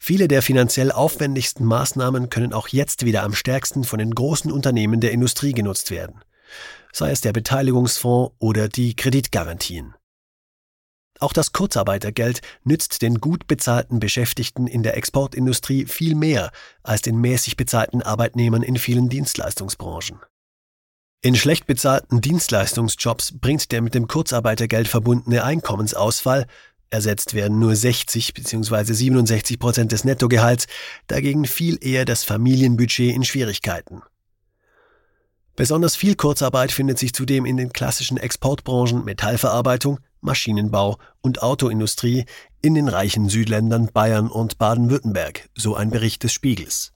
Viele der finanziell aufwendigsten Maßnahmen können auch jetzt wieder am stärksten von den großen Unternehmen der Industrie genutzt werden, sei es der Beteiligungsfonds oder die Kreditgarantien. Auch das Kurzarbeitergeld nützt den gut bezahlten Beschäftigten in der Exportindustrie viel mehr als den mäßig bezahlten Arbeitnehmern in vielen Dienstleistungsbranchen. In schlecht bezahlten Dienstleistungsjobs bringt der mit dem Kurzarbeitergeld verbundene Einkommensausfall, ersetzt werden nur 60 bzw. 67% des Nettogehalts, dagegen viel eher das Familienbudget in Schwierigkeiten. Besonders viel Kurzarbeit findet sich zudem in den klassischen Exportbranchen Metallverarbeitung, Maschinenbau und Autoindustrie in den reichen Südländern Bayern und Baden-Württemberg, so ein Bericht des Spiegels.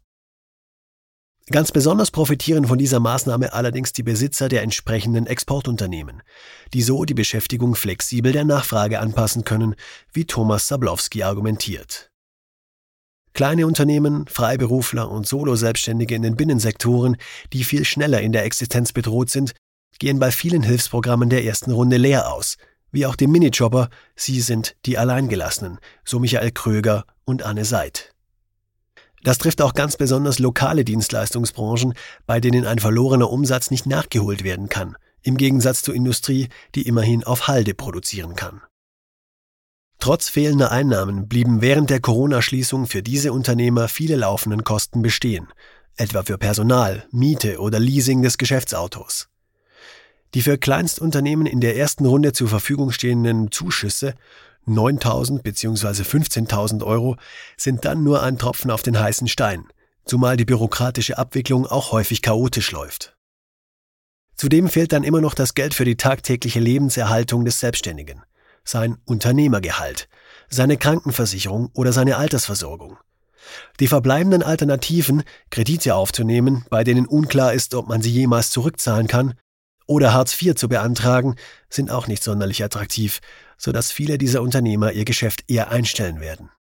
Ganz besonders profitieren von dieser Maßnahme allerdings die Besitzer der entsprechenden Exportunternehmen, die so die Beschäftigung flexibel der Nachfrage anpassen können, wie Thomas Sablowski argumentiert. Kleine Unternehmen, Freiberufler und Solo-Selbstständige in den Binnensektoren, die viel schneller in der Existenz bedroht sind, gehen bei vielen Hilfsprogrammen der ersten Runde leer aus, wie auch dem Minijobber, sie sind die Alleingelassenen, so Michael Kröger und Anne Seid. Das trifft auch ganz besonders lokale Dienstleistungsbranchen, bei denen ein verlorener Umsatz nicht nachgeholt werden kann, im Gegensatz zur Industrie, die immerhin auf Halde produzieren kann. Trotz fehlender Einnahmen blieben während der Corona-Schließung für diese Unternehmer viele laufenden Kosten bestehen, etwa für Personal, Miete oder Leasing des Geschäftsautos. Die für Kleinstunternehmen in der ersten Runde zur Verfügung stehenden Zuschüsse, 9.000 bzw. 15.000 Euro, sind dann nur ein Tropfen auf den heißen Stein, zumal die bürokratische Abwicklung auch häufig chaotisch läuft. Zudem fehlt dann immer noch das Geld für die tagtägliche Lebenserhaltung des Selbstständigen, sein Unternehmergehalt, seine Krankenversicherung oder seine Altersversorgung. Die verbleibenden Alternativen, Kredite aufzunehmen, bei denen unklar ist, ob man sie jemals zurückzahlen kann, oder Hartz IV zu beantragen, sind auch nicht sonderlich attraktiv, sodass viele dieser Unternehmer ihr Geschäft eher einstellen werden.